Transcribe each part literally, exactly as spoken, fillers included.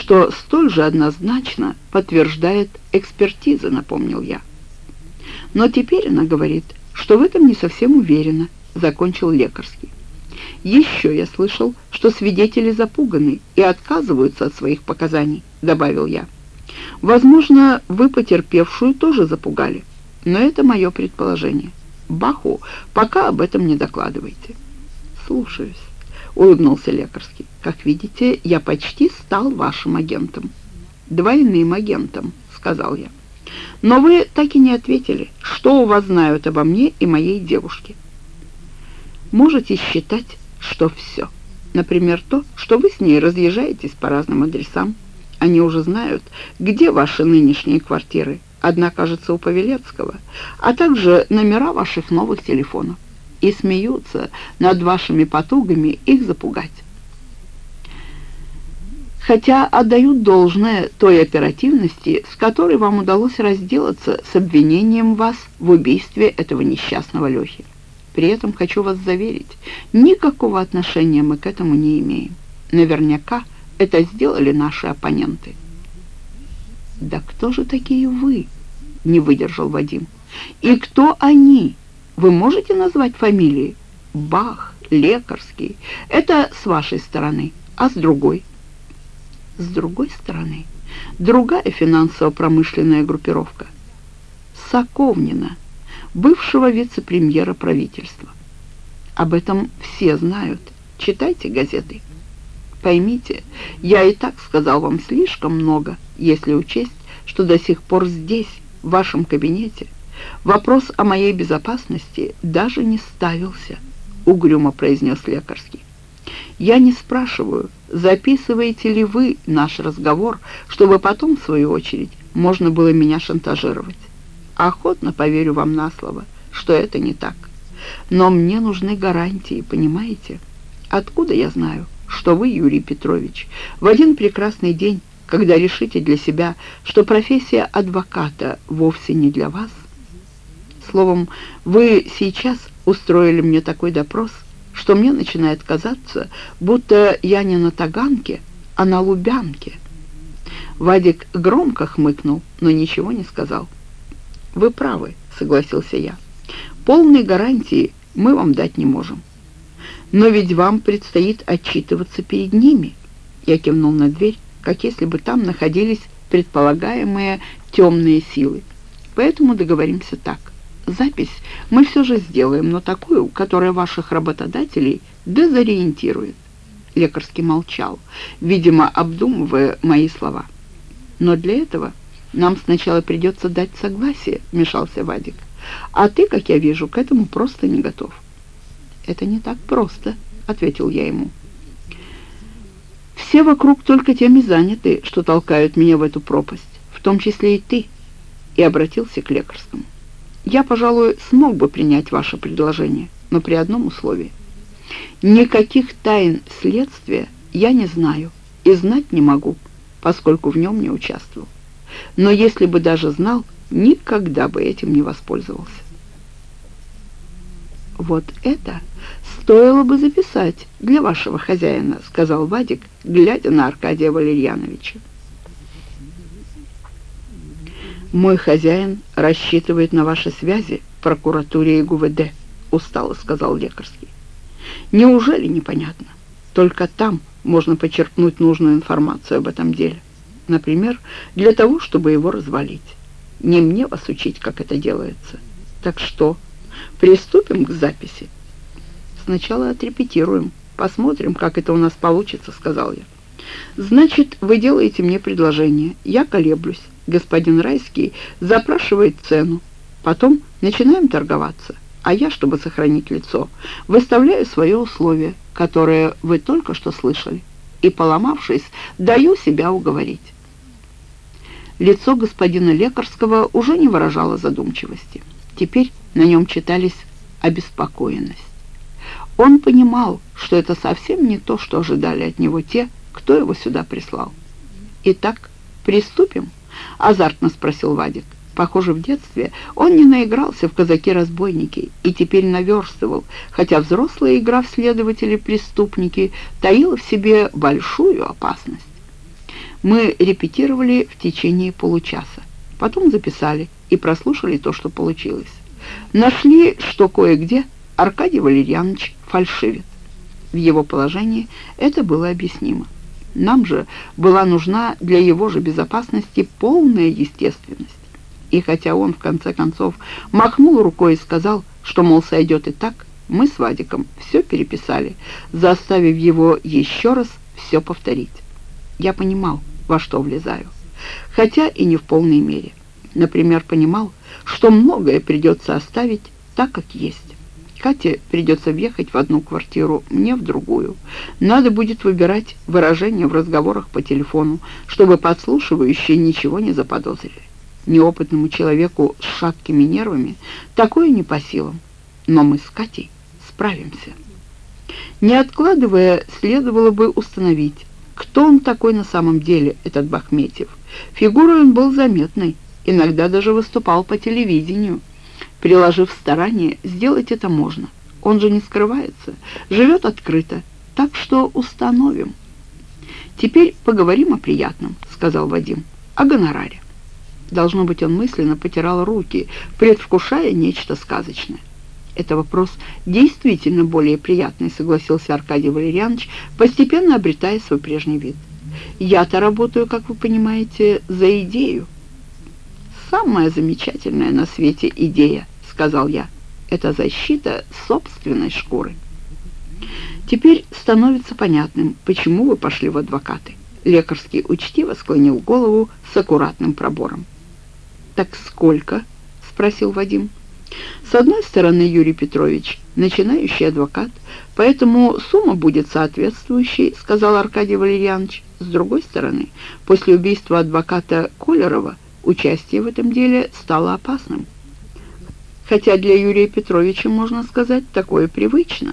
что столь же однозначно подтверждает экспертиза, напомнил я. Но теперь она говорит, что в этом не совсем уверена, закончил лекарский. Еще я слышал, что свидетели запуганы и отказываются от своих показаний, добавил я. Возможно, вы потерпевшую тоже запугали, но это мое предположение. Баху пока об этом не докладывайте. Слушаюсь, улыбнулся лекарский. Как видите, я почти стал вашим агентом. Двойным агентом, сказал я. Но вы так и не ответили, что у вас знают обо мне и моей девушке. Можете считать, что все. Например, то, что вы с ней разъезжаетесь по разным адресам. Они уже знают, где ваши нынешние квартиры. Одна, кажется, у Павелецкого, а также номера ваших новых телефонов. И смеются над вашими потугами их запугать. Хотя отдают должное той оперативности, с которой вам удалось разделаться с обвинением вас в убийстве этого несчастного Лехи. При этом хочу вас заверить, никакого отношения мы к этому не имеем. Наверняка это сделали наши оппоненты. «Да кто же такие вы?» — не выдержал Вадим. «И кто они? Вы можете назвать фамилии? Бах, Лекарский. Это с вашей стороны, а с другой?» «С другой стороны, другая финансово-промышленная группировка. Соковнина, бывшего вице-премьера правительства. Об этом все знают. Читайте газеты. Поймите, я и так сказал вам слишком много, если учесть, что до сих пор здесь, в вашем кабинете, вопрос о моей безопасности даже не ставился», — угрюмо произнес Лекарский. «Я не спрашиваю, записываете ли вы наш разговор, чтобы потом, в свою очередь, можно было меня шантажировать. Охотно поверю вам на слово, что это не так. Но мне нужны гарантии, понимаете? Откуда я знаю, что вы, Юрий Петрович, в один прекрасный день, когда решите для себя, что профессия адвоката вовсе не для вас? Словом, вы сейчас устроили мне такой допрос, что мне начинает казаться, будто я не на Таганке, а на Лубянке». Вадик громко хмыкнул, но ничего не сказал. «Вы правы», — согласился я. «Полной гарантии мы вам дать не можем. Но ведь вам предстоит отчитываться перед ними». Я кивнул на дверь, как если бы там находились предполагаемые темные силы. «Поэтому договоримся так. Запись мы все же сделаем, но такую, которая ваших работодателей дезориентирует». Лекарский молчал, видимо, обдумывая мои слова. «Но для этого нам сначала придется дать согласие», — вмешался Вадик. «А ты, как я вижу, к этому просто не готов». «Это не так просто», — ответил я ему. «Все вокруг только тем и заняты, что толкают меня в эту пропасть, в том числе и ты», — и обратился к Лекарскому. «Я, пожалуй, смог бы принять ваше предложение, но при одном условии. Никаких тайн следствия я не знаю и знать не могу, поскольку в нем не участвовал. Но если бы даже знал, никогда бы этим не воспользовался». «Вот это стоило бы записать для вашего хозяина», — сказал Вадик, глядя на Аркадия Валерьяновича. «Мой хозяин рассчитывает на ваши связи в прокуратуре и ГУВД», — устало сказал Лекарский. «Неужели непонятно? Только там можно почерпнуть нужную информацию об этом деле. Например, для того, чтобы его развалить. Не мне вас учить, как это делается. Так что, приступим к записи?» «Сначала отрепетируем, посмотрим, как это у нас получится», — сказал я. «Значит, вы делаете мне предложение, я колеблюсь. Господин Райский запрашивает цену. Потом начинаем торговаться, а я, чтобы сохранить лицо, выставляю свое условие, которое вы только что слышали, и, поломавшись, даю себя уговорить». Лицо господина Лекарского уже не выражало задумчивости. Теперь на нем читались обеспокоенность. Он понимал, что это совсем не то, что ожидали от него те, кто его сюда прислал. «Итак, приступим?» — азартно спросил Вадик. Похоже, в детстве он не наигрался в казаки-разбойники и теперь наверстывал, хотя взрослая игра в следователи-преступники таила в себе большую опасность. Мы репетировали в течение получаса. Потом записали и прослушали то, что получилось. Нашли, что кое-где Аркадий Валерьянович фальшивит. В его положении это было объяснимо. Нам же была нужна для его же безопасности полная естественность. И хотя он, в конце концов, махнул рукой и сказал, что, мол, сойдет и так, мы с Вадиком все переписали, заставив его еще раз все повторить. Я понимал, во что влезаю, хотя и не в полной мере. Например, понимал, что многое придется оставить так, как есть. Кате придется въехать в одну квартиру, мне в другую. Надо будет выбирать выражения в разговорах по телефону, чтобы подслушивающие ничего не заподозрили. Неопытному человеку с шаткими нервами такое не по силам. Но мы с Катей справимся. Не откладывая, следовало бы установить, кто он такой на самом деле, этот Бахметьев. Фигурой он был заметной, иногда даже выступал по телевидению. Приложив старание, сделать это можно. Он же не скрывается, живет открыто, так что установим. «Теперь поговорим о приятном», — сказал Вадим, — «о гонораре». Должно быть, он мысленно потирал руки, предвкушая нечто сказочное. «Это вопрос действительно более приятный», — согласился Аркадий Валерьянович, постепенно обретая свой прежний вид. «Я-то работаю, как вы понимаете, за идею». «Самая замечательная на свете идея», — сказал я, — «это защита собственной шкуры». «Теперь становится понятным, почему вы пошли в адвокаты». Лекарский учтиво склонил голову с аккуратным пробором. «Так сколько?» — спросил Вадим. «С одной стороны, Юрий Петрович, начинающий адвокат, поэтому сумма будет соответствующей», — сказал Аркадий Валерьянович. «С другой стороны, после убийства адвоката Колерова участие в этом деле стало опасным. Хотя для Юрия Петровича, можно сказать, такое привычно.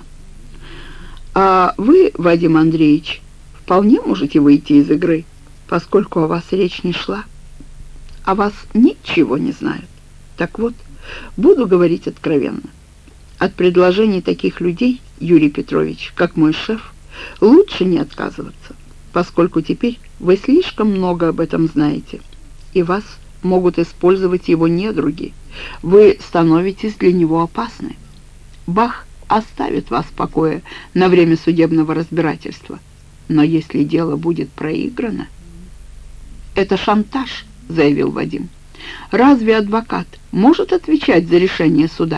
А вы, Вадим Андреевич, вполне можете выйти из игры, поскольку о вас речь не шла. О вас ничего не знают. Так вот, буду говорить откровенно. От предложений таких людей, Юрий Петрович, как мой шеф, лучше не отказываться, поскольку теперь вы слишком много об этом знаете, и вас могут использовать его недруги. Вы становитесь для него опасны. Бах оставит вас в покое на время судебного разбирательства. Но если дело будет проиграно...» «Это шантаж», — заявил Вадим. «Разве адвокат может отвечать за решение суда?»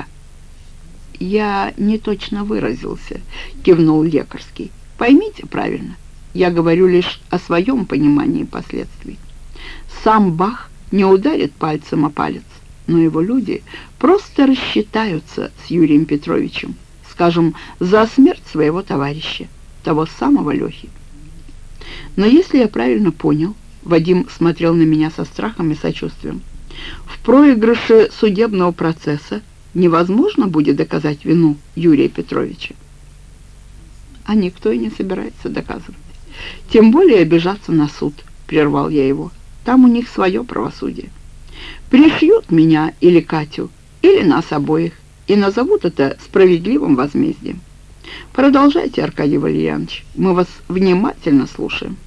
«Я не точно выразился», — кивнул Лекарский. «Поймите правильно, я говорю лишь о своем понимании последствий. Сам Бах не ударит пальцем о палец, но его люди просто рассчитаются с Юрием Петровичем, скажем, за смерть своего товарища, того самого Лехи. Но если я правильно понял, Вадим смотрел на меня со страхом и сочувствием, в проигрыше судебного процесса невозможно будет доказать вину Юрия Петровича. А никто и не собирается доказывать. Тем более обижаться на суд, прервал я его. Там у них свое правосудие. Пришьют меня или Катю, или нас обоих, и назовут это справедливым возмездием. Продолжайте, Аркадий Валерьянович, мы вас внимательно слушаем.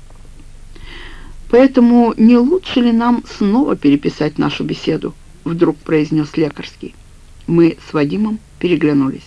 Поэтому не лучше ли нам снова переписать нашу беседу? Вдруг произнес Лекарский. Мы с Вадимом переглянулись.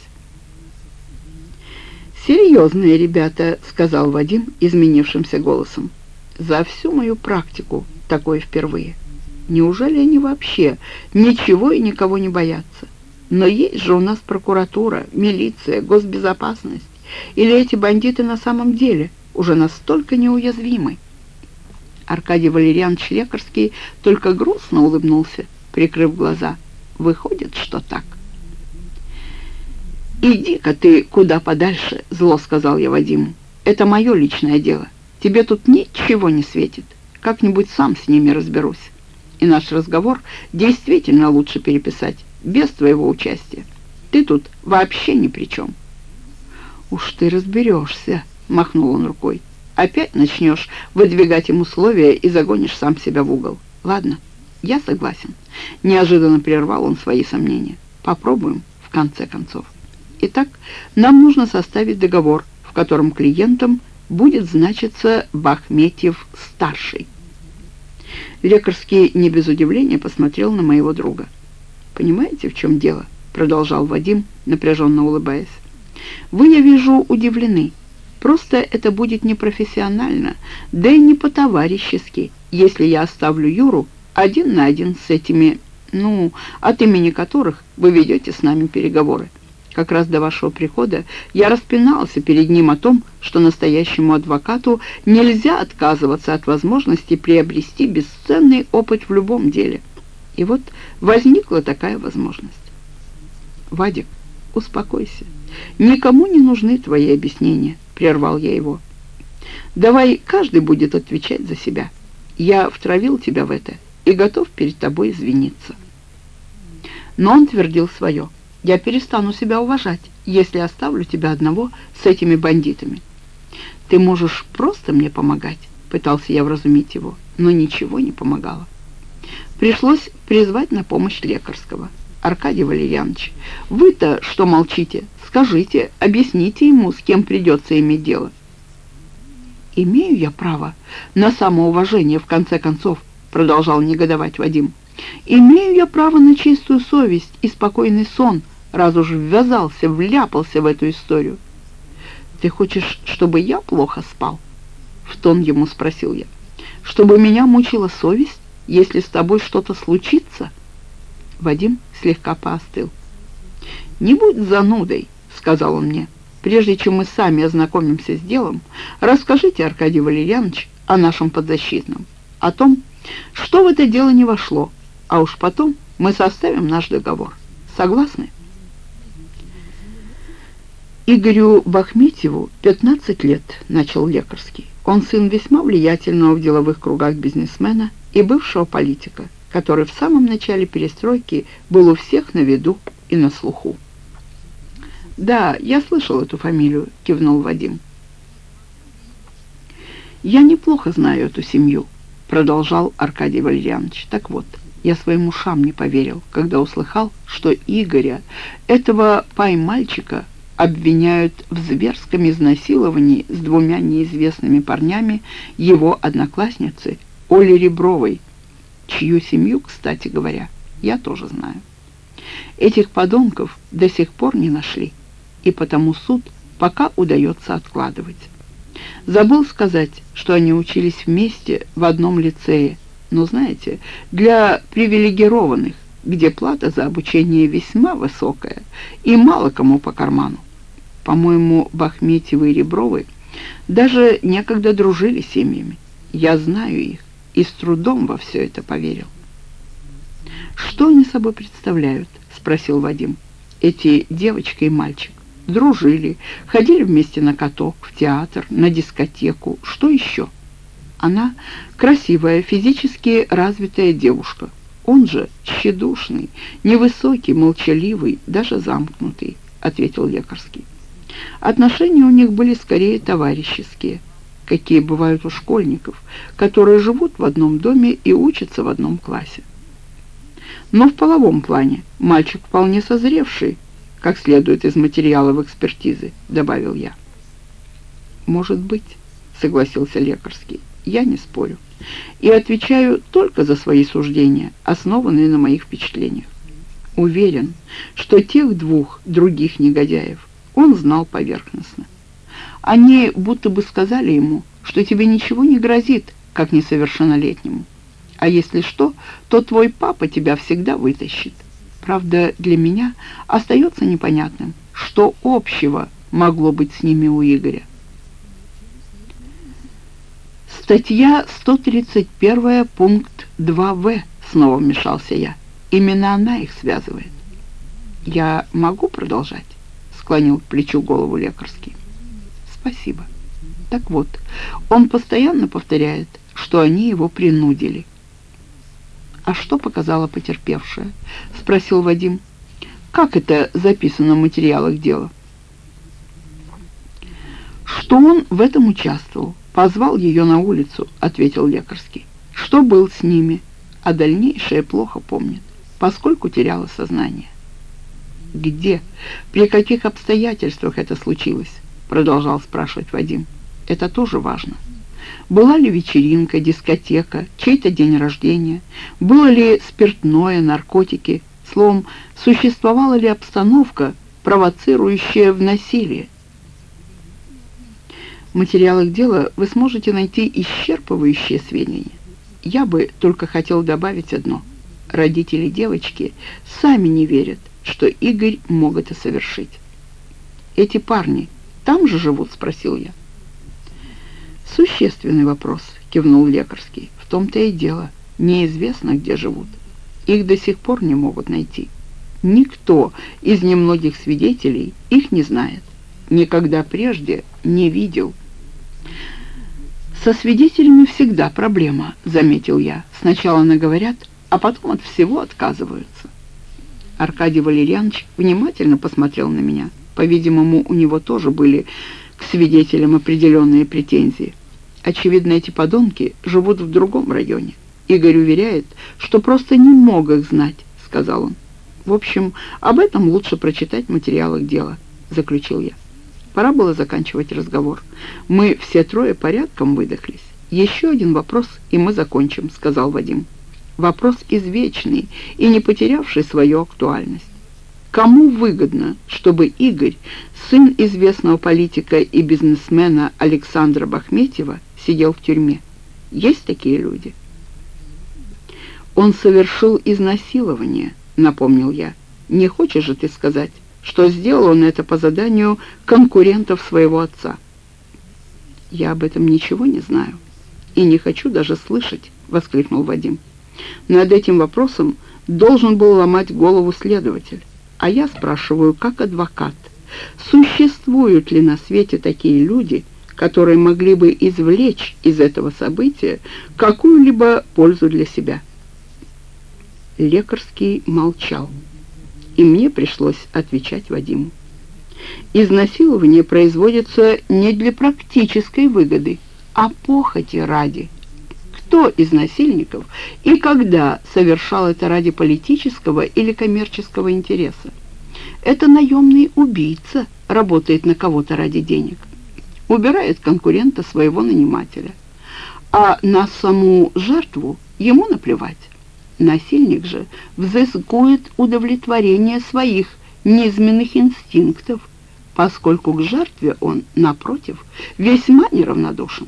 «Серьезные ребята», — сказал Вадим изменившимся голосом. «За всю мою практику такое впервые. Неужели они вообще ничего и никого не боятся? Но есть же у нас прокуратура, милиция, госбезопасность. Или эти бандиты на самом деле уже настолько неуязвимы?» Аркадий Валерьянович Лекарский только грустно улыбнулся, прикрыв глаза. «Выходит, что так». «Иди-ка ты куда подальше», — зло сказал я Вадиму. «Это мое личное дело. Тебе тут ничего не светит. Как-нибудь сам с ними разберусь. И наш разговор действительно лучше переписать, без твоего участия. Ты тут вообще ни при чем». «Уж ты разберешься», — махнул он рукой. «Опять начнешь выдвигать им условия и загонишь сам себя в угол. Ладно, я согласен». Неожиданно прервал он свои сомнения. «Попробуем, в конце концов. Итак, нам нужно составить договор, в котором клиентом будет значиться Бахметьев-старший. Лекарский не без удивления посмотрел на моего друга. «Понимаете, в чем дело?» — продолжал Вадим, напряженно улыбаясь. «Вы, я вижу, удивлены. Просто это будет непрофессионально, да и не по-товарищески, если я оставлю Юру один на один с этими, ну, от имени которых вы ведете с нами переговоры. Как раз до вашего прихода я распинался перед ним о том, что настоящему адвокату нельзя отказываться от возможности приобрести бесценный опыт в любом деле. И вот возникла такая возможность. Вадик, успокойся. Никому не нужны твои объяснения, прервал я его. Давай каждый будет отвечать за себя. Я втравил тебя в это и готов перед тобой извиниться. Но он твердил свое. Я перестану себя уважать, если оставлю тебя одного с этими бандитами. Ты можешь просто мне помогать, пытался я вразумить его, но ничего не помогало. Пришлось призвать на помощь Лекарского. Аркадий Валерьянович, вы-то что молчите? Скажите, объясните ему, с кем придется иметь дело. Имею я право на самоуважение, в конце концов, продолжал негодовать Вадим. Имею я право на чистую совесть и спокойный сон, раз уж ввязался, вляпался в эту историю. «Ты хочешь, чтобы я плохо спал?» — в тон ему спросил я. «Чтобы меня мучила совесть, если с тобой что-то случится?» Вадим слегка поостыл. «Не будь занудой», — сказал он мне. «Прежде чем мы сами ознакомимся с делом, расскажите, Аркадий Валерьянович, о нашем подзащитном, о том, что в это дело не вошло, а уж потом мы составим наш договор. Согласны?» «Игорю Бахметьеву пятнадцать лет», — начал Лекарский. «Он сын весьма влиятельного в деловых кругах бизнесмена и бывшего политика, который в самом начале перестройки был у всех на виду и на слуху». «Да, я слышал эту фамилию», — кивнул Вадим. «Я неплохо знаю эту семью», — продолжал Аркадий Валерьянович. «Так вот, я своим ушам не поверил, когда услыхал, что Игоря, этого пай-мальчика, обвиняют в зверском изнасиловании с двумя неизвестными парнями его одноклассницы Оли Ребровой, чью семью, кстати говоря, я тоже знаю. Этих подонков до сих пор не нашли, и потому суд пока удается откладывать. Забыл сказать, что они учились вместе в одном лицее, но, знаете, для привилегированных, где плата за обучение весьма высокая и мало кому по карману. По-моему, Бахметьевы и Ребровы даже некогда дружили семьями. Я знаю их и с трудом во все это поверил». «Что они собой представляют?» — спросил Вадим. «Эти девочка и мальчик дружили, ходили вместе на каток, в театр, на дискотеку. Что еще? Она красивая, физически развитая девушка. Он же тщедушный, невысокий, молчаливый, даже замкнутый», — ответил Лекарский. «Отношения у них были скорее товарищеские, какие бывают у школьников, которые живут в одном доме и учатся в одном классе. Но в половом плане мальчик вполне созревший, как следует из материалов экспертизы», — добавил я. «Может быть», — согласился Лекарский, — «я не спорю и отвечаю только за свои суждения, основанные на моих впечатлениях. Уверен, что тех двух других негодяев он знал поверхностно. Они будто бы сказали ему, что тебе ничего не грозит, как несовершеннолетнему. А если что, то твой папа тебя всегда вытащит. Правда, для меня остается непонятным, что общего могло быть с ними у Игоря». «Статья сто тридцать один, пункт два вэ», — снова вмешался я. «Именно она их связывает». «Я могу продолжать?» — склонил к плечу голову Лекарский. «Спасибо. Так вот, он постоянно повторяет, что они его принудили». «А что показала потерпевшая?» — спросил Вадим. «Как это записано в материалах дела?» «Что он в этом участвовал, позвал ее на улицу», — ответил Лекарский. «Что был с ними, а дальнейшее плохо помнит, поскольку теряла сознание». «Где, при каких обстоятельствах это случилось?» — продолжал спрашивать Вадим. «Это тоже важно. Была ли вечеринка, дискотека, чей-то день рождения? Было ли спиртное, наркотики? Словом, существовала ли обстановка, провоцирующая в насилие? В материалах дела вы сможете найти исчерпывающие сведения. Я бы только хотел добавить одно. Родители девочки сами не верят, что Игорь мог это совершить. «Эти парни там же живут?» — спросил я. «Существенный вопрос», — кивнул Лекарский. «В том-то и дело. Неизвестно, где живут. Их до сих пор не могут найти. Никто из немногих свидетелей их не знает. Никогда прежде не видел». «Со свидетелями всегда проблема», — заметил я. «Сначала наговорят, а потом от всего отказываются». Аркадий Валерьянович внимательно посмотрел на меня. По-видимому, у него тоже были к свидетелям определенные претензии. Очевидно, эти подонки живут в другом районе. Игорь уверяет, что просто не мог их знать, — сказал он. «В общем, об этом лучше прочитать в материалах дела», — заключил я. Пора было заканчивать разговор. Мы все трое порядком выдохлись. «Еще один вопрос, и мы закончим», — сказал Вадим. «Вопрос извечный и не потерявший свою актуальность. Кому выгодно, чтобы Игорь, сын известного политика и бизнесмена Александра Бахметьева, сидел в тюрьме? Есть такие люди?» «Он совершил изнасилование», — напомнил я. «Не хочешь же ты сказать, что сделал он это по заданию конкурентов своего отца?» «Я об этом ничего не знаю и не хочу даже слышать», — воскликнул Вадим. «Над этим вопросом должен был ломать голову следователь. А я спрашиваю, как адвокат, существуют ли на свете такие люди, которые могли бы извлечь из этого события какую-либо пользу для себя?» Лекарский молчал, и мне пришлось отвечать Вадиму. «Изнасилование производится не для практической выгоды, а похоти ради. Кто из насильников и когда совершал это ради политического или коммерческого интереса? Это наемный убийца работает на кого-то ради денег, убирает конкурента своего нанимателя, а на саму жертву ему наплевать. Насильник же взыскует удовлетворение своих низменных инстинктов, поскольку к жертве он, напротив, весьма неравнодушен».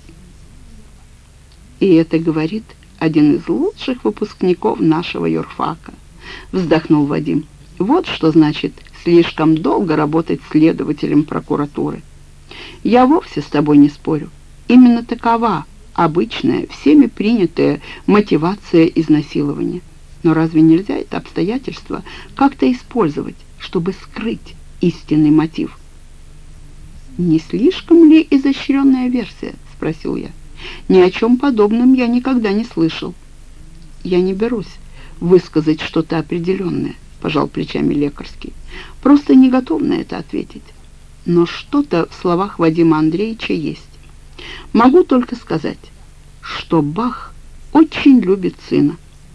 «И это говорит один из лучших выпускников нашего юрфака», — вздохнул Вадим. «Вот что значит слишком долго работать следователем прокуратуры. Я вовсе с тобой не спорю. Именно такова обычная, всеми принятая мотивация изнасилования. Но разве нельзя это обстоятельство как-то использовать, чтобы скрыть истинный мотив?» «Не слишком ли изощренная версия?» — спросил я. «Ни о чем подобном я никогда не слышал». «Я не берусь высказать что-то определенное», — пожал плечами Лекарский. «Просто не готов на это ответить. Но что-то в словах Вадима Андреевича есть. Могу только сказать, что Бах очень любит сына,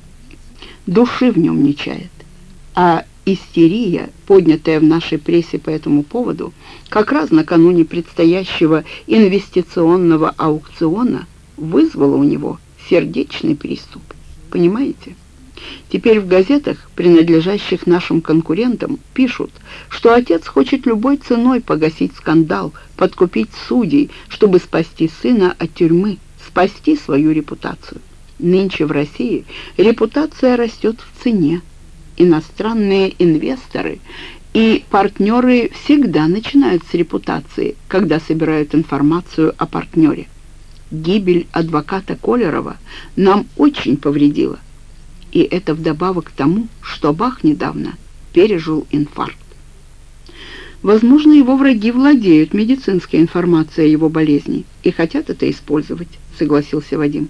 души в нем не чает, а истерия, поднятая в нашей прессе по этому поводу, как раз накануне предстоящего инвестиционного аукциона, вызвала у него сердечный приступ. Понимаете? Теперь в газетах, принадлежащих нашим конкурентам, пишут, что отец хочет любой ценой погасить скандал, подкупить судей, чтобы спасти сына от тюрьмы, спасти свою репутацию. Нынче в России репутация растет в цене. Иностранные инвесторы и партнеры всегда начинают с репутации, когда собирают информацию о партнере. Гибель адвоката Колерова нам очень повредила. И это вдобавок к тому, что Бах недавно пережил инфаркт. Возможно, его враги владеют медицинской информацией о его болезни и хотят это использовать, согласился Вадим.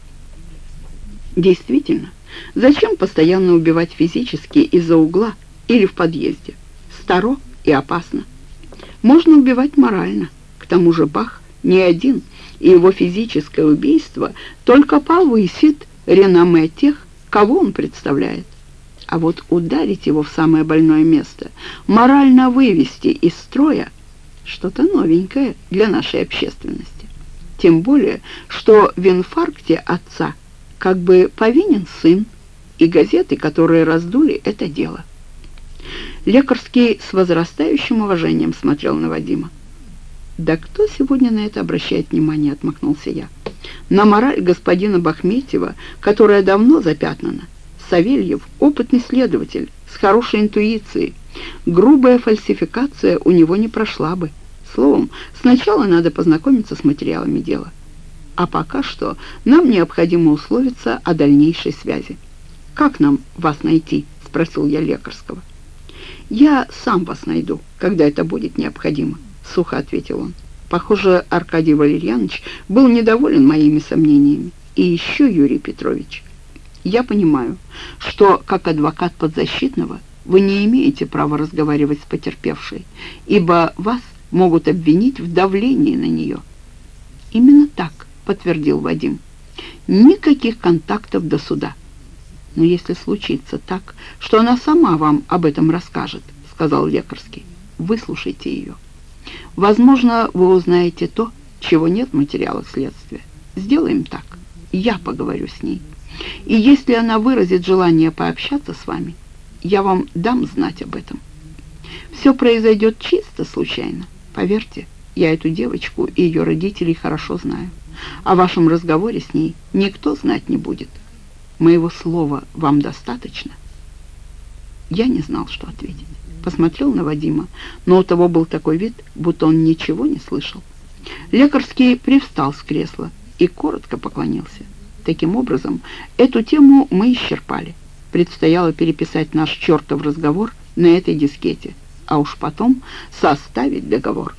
Действительно, зачем постоянно убивать физически из-за угла или в подъезде? Старо и опасно. Можно убивать морально. К тому же Бах не один, и его физическое убийство только повысит реноме тех, кого он представляет. А вот ударить его в самое больное место, морально вывести из строя — что-то новенькое для нашей общественности. Тем более, что в инфаркте отца как бы повинен сын и газеты, которые раздули это дело. Лекарский с возрастающим уважением смотрел на Вадима. «Да кто сегодня на это обращает внимание?» — отмахнулся я. «На мораль господина Бахметьева, которая давно запятнана. Савельев — опытный следователь, с хорошей интуицией. Грубая фальсификация у него не прошла бы. Словом, сначала надо познакомиться с материалами дела. А пока что нам необходимо условиться о дальнейшей связи». «Как нам вас найти?» — спросил я Лекарского. «Я сам вас найду, когда это будет необходимо», — сухо ответил он. Похоже, Аркадий Валерьянович был недоволен моими сомнениями. И еще, Юрий Петрович, я понимаю, что как адвокат подзащитного вы не имеете права разговаривать с потерпевшей, ибо вас могут обвинить в давлении на нее. «Именно так», — подтвердил Вадим. «Никаких контактов до суда». «Но если случится так, что она сама вам об этом расскажет», — сказал Лекарский, — «выслушайте ее. Возможно, вы узнаете то, чего нет в материалах следствия. Сделаем так. Я поговорю с ней. И если она выразит желание пообщаться с вами, я вам дам знать об этом. Все произойдет чисто случайно. Поверьте, я эту девочку и ее родителей хорошо знаю. О вашем разговоре с ней никто знать не будет. Моего слова вам достаточно?» Я не знал, что ответить. Посмотрел на Вадима, но у того был такой вид, будто он ничего не слышал. Лекарский привстал с кресла и коротко поклонился. Таким образом, эту тему мы исчерпали. Предстояло переписать наш чертов разговор на этой дискете, а уж потом составить договор.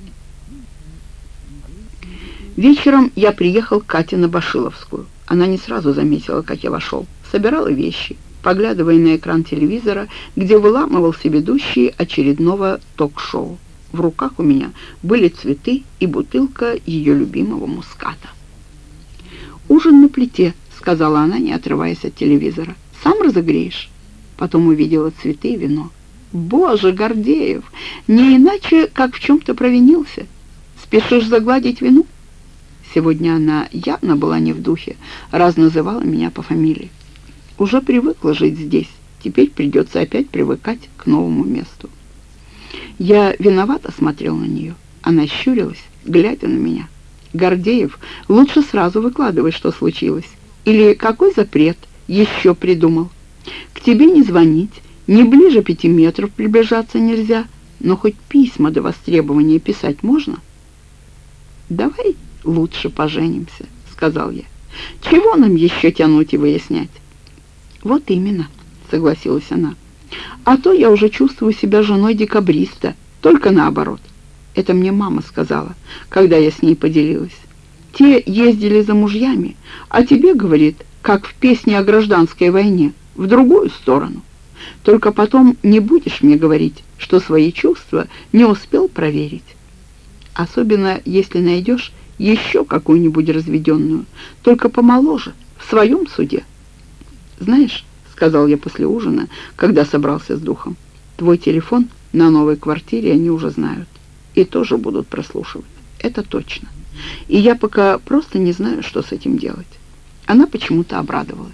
Вечером я приехал к Кате на Башиловскую. Она не сразу заметила, как я вошел. Собирала вещи, поглядывая на экран телевизора, где выламывался ведущий очередного ток-шоу. В руках у меня были цветы и бутылка ее любимого муската. «Ужин на плите», — сказала она, не отрываясь от телевизора. «Сам разогреешь?» Потом увидела цветы и вино. «Боже, Гордеев, не иначе, как в чем-то провинился. Спешишь загладить вину?» Сегодня она явно была не в духе, раз называла меня по фамилии. Уже привыкла жить здесь, теперь придется опять привыкать к новому месту. Я виновато смотрел на нее. Она щурилась, глядя на меня. «Гордеев, лучше сразу выкладывай, что случилось. Или какой запрет еще придумал? К тебе не звонить, ни ближе пяти метров приближаться нельзя, но хоть письма до востребования писать можно?» «Давай лучше поженимся», — сказал я. «Чего нам еще тянуть и выяснять?» «Вот именно», — согласилась она. «А то я уже чувствую себя женой декабриста, только наоборот. Это мне мама сказала, когда я с ней поделилась. Те ездили за мужьями, а тебе, говорит, как в песне о гражданской войне, в другую сторону. Только потом не будешь мне говорить, что свои чувства не успел проверить. Особенно, если найдешь еще какую-нибудь разведенную, только помоложе, в своем суде. Знаешь, — сказал я после ужина, когда собрался с духом, — твой телефон на новой квартире они уже знают и тоже будут прослушивать. Это точно. И я пока просто не знаю, что с этим делать». Она почему-то обрадовалась.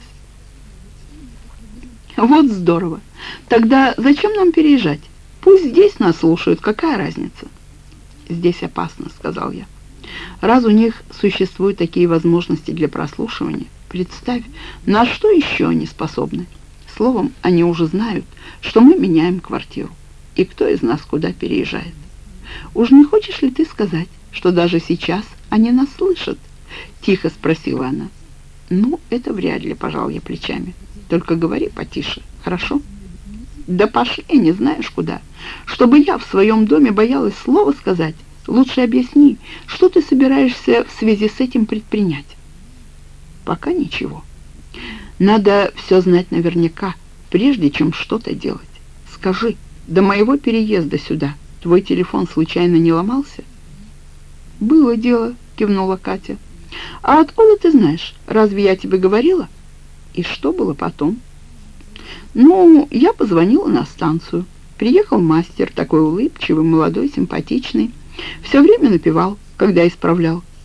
«Вот здорово. Тогда зачем нам переезжать? Пусть здесь нас слушают, какая разница?» «Здесь опасно», — сказал я. «Раз у них существуют такие возможности для прослушивания, представь, на что еще они способны. Словом, они уже знают, что мы меняем квартиру, и кто из нас куда переезжает. Уж не хочешь ли ты сказать, что даже сейчас они нас слышат?» — тихо спросила она. «Ну, это вряд ли», — пожал я плечами. «Только говори потише, хорошо?» «Да пошли, не знаешь куда. Чтобы я в своем доме боялась слова сказать, лучше объясни, что ты собираешься в связи с этим предпринять?» «Пока ничего. Надо все знать наверняка, прежде чем что-то делать. Скажи, до моего переезда сюда твой телефон случайно не ломался?» «Было дело», — кивнула Катя. «А откуда ты знаешь? Разве я тебе говорила?» «И что было потом?» «Ну, я позвонила на станцию. Приехал мастер, такой улыбчивый, молодой, симпатичный. Все время напевал, когда исправлял.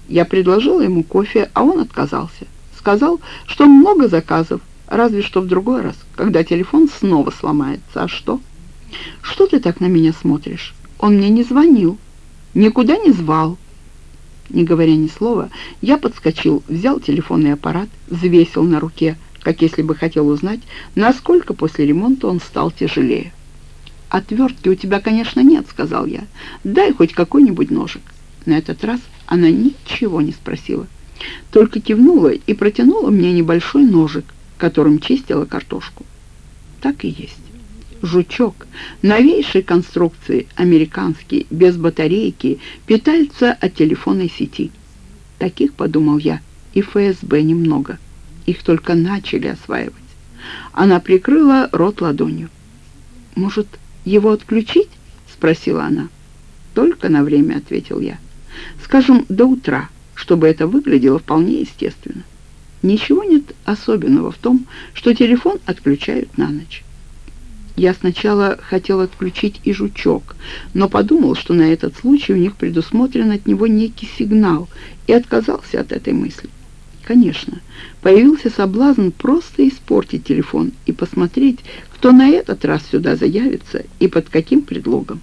Я предложила ему кофе, а он отказался. Сказал, что много заказов, разве что в другой раз, когда телефон снова сломается. А что? Что ты так на меня смотришь? Он мне не звонил, никуда не звал. Не говоря ни слова, я подскочил, взял телефонный аппарат, взвесил на руке, как если бы хотел узнать, насколько после ремонта он стал тяжелее. «Отвертки у тебя, конечно, нет», — сказал я. «Дай хоть какой-нибудь ножик». На этот раз она ничего не спросила, только кивнула и протянула мне небольшой ножик, которым чистила картошку. Так и есть. Жучок, новейшей конструкции, американский, без батарейки, питается от телефонной сети. Таких, подумал я, и эф эс бэ немного. Их только начали осваивать. Она прикрыла рот ладонью. «Может, его отключить?» — спросила она. «Только на время», — ответил я. «Скажем, до утра, чтобы это выглядело вполне естественно. Ничего нет особенного в том, что телефон отключают на ночь». Я сначала хотел отключить и жучок, но подумал, что на этот случай у них предусмотрен от него некий сигнал, и отказался от этой мысли. Конечно, появился соблазн просто испортить телефон и посмотреть, кто на этот раз сюда заявится и под каким предлогом.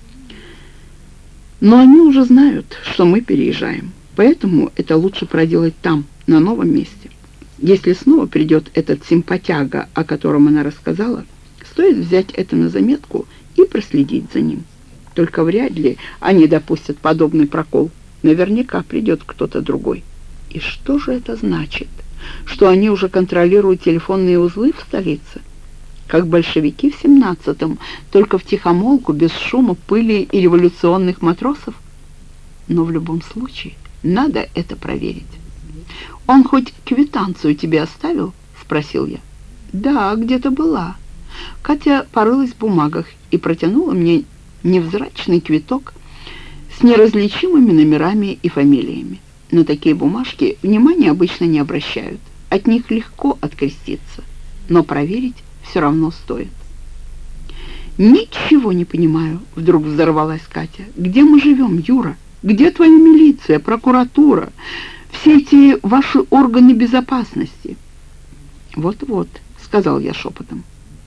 Но они уже знают, что мы переезжаем, поэтому это лучше проделать там, на новом месте. Если снова придет этот симпатяга, о котором она рассказала, стоит взять это на заметку и проследить за ним. Только вряд ли они допустят подобный прокол. Наверняка придет кто-то другой. И что же это значит? Что они уже контролируют телефонные узлы в столице? Как большевики в семнадцатом, только втихомолку, без шума, пыли и революционных матросов? Но в любом случае надо это проверить. «Он хоть квитанцию тебе оставил?» — спросил я. «Да, где-то была». Катя порылась в бумагах и протянула мне невзрачный квиток с неразличимыми номерами и фамилиями. На такие бумажки внимания обычно не обращают. От них легко откреститься, но проверить все равно стоит. «Ничего не понимаю», — вдруг взорвалась Катя. «Где мы живем, Юра? Где твоя милиция, прокуратура, все эти ваши органы безопасности?» «Вот-вот», — сказал я шепотом.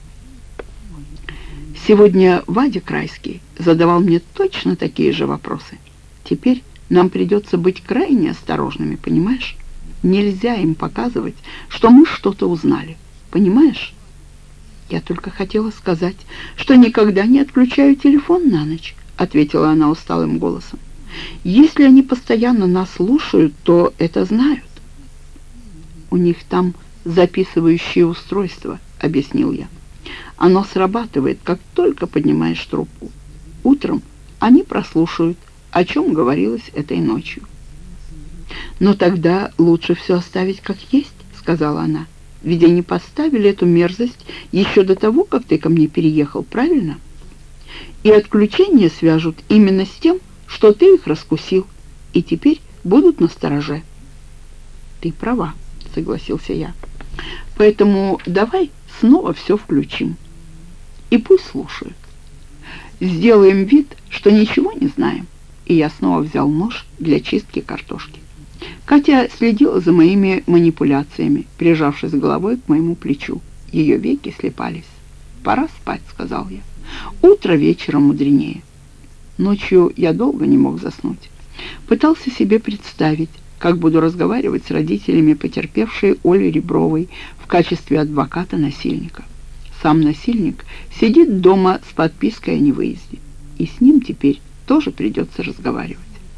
Сегодня Вадя Крайский задавал мне точно такие же вопросы. Теперь нам придется быть крайне осторожными, понимаешь? Нельзя им показывать, что мы что-то узнали, понимаешь? Я только хотела сказать, что никогда не отключаю телефон на ночь, ответила она усталым голосом. Если они постоянно нас слушают, то это знают. У них там записывающее устройство, объяснил я. Оно срабатывает, как только поднимаешь трубку. Утром они прослушают, о чем говорилось этой ночью. «Но тогда лучше все оставить как есть», — сказала она. «Ведь они поставили эту мерзость еще до того, как ты ко мне переехал, правильно? И отключение свяжут именно с тем, что ты их раскусил, и теперь будут настороже». «Ты права», — согласился я. «Поэтому давай снова все включим. И пусть слушают. Сделаем вид, что ничего не знаем». И я снова взял нож для чистки картошки. Катя следила за моими манипуляциями, прижавшись головой к моему плечу. Ее веки слепались. «Пора спать», — сказал я. «Утро вечером мудренее». Ночью я долго не мог заснуть. Пытался себе представить, как буду разговаривать с родителями потерпевшей Оли Ребровой в качестве адвоката насильника. Сам насильник сидит дома с подпиской о невыезде, и с ним теперь тоже придется разговаривать.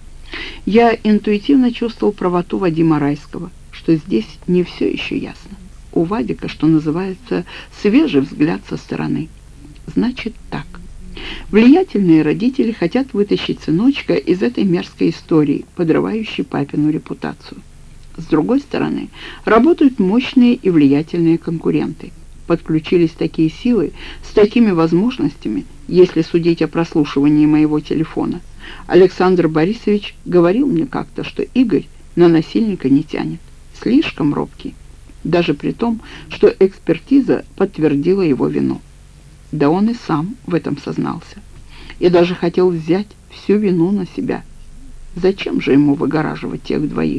Я интуитивно чувствовал правоту Вадима Райского, что здесь не все еще ясно. У Вадика, что называется, свежий взгляд со стороны. Значит так. Влиятельные родители хотят вытащить сыночка из этой мерзкой истории, подрывающей папину репутацию. С другой стороны, работают мощные и влиятельные конкуренты. Подключились такие силы с такими возможностями, если судить о прослушивании моего телефона. Александр Борисович говорил мне как-то, что Игорь на насильника не тянет. Слишком робкий, даже при том, что экспертиза подтвердила его вину. Да он и сам в этом сознался. И даже хотел взять всю вину на себя. Зачем же ему выгораживать тех двоих?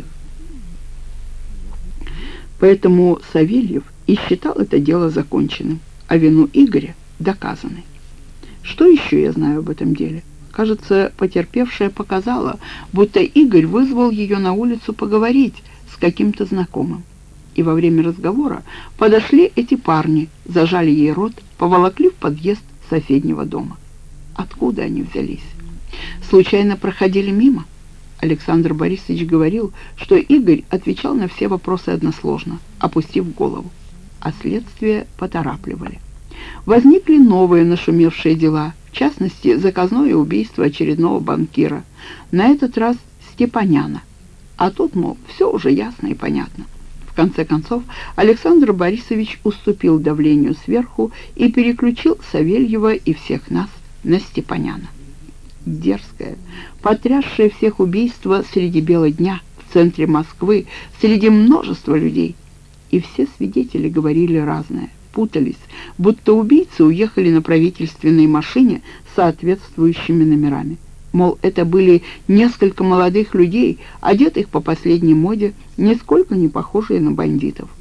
Поэтому Савельев и считал это дело законченным, а вину Игоря доказанной. Что еще я знаю об этом деле? Кажется, потерпевшая показала, будто Игорь вызвал ее на улицу поговорить с каким-то знакомым. И во время разговора подошли эти парни, зажали ей рот, поволокли в подъезд соседнего дома. Откуда они взялись? Случайно проходили мимо? Александр Борисович говорил, что Игорь отвечал на все вопросы односложно, опустив голову, а следствие поторапливали. Возникли новые нашумевшие дела, в частности, заказное убийство очередного банкира, на этот раз Степаняна. А тут, мол, все уже ясно и понятно. В конце концов, Александр Борисович уступил давлению сверху и переключил Савельева и всех нас на Степаняна. Дерзкое, потрясшее всех убийство среди бела дня, в центре Москвы, среди множества людей. И все свидетели говорили разное, путались, будто убийцы уехали на правительственной машине с соответствующими номерами. Мол, это были несколько молодых людей, одетых по последней моде, нисколько не похожие на бандитов.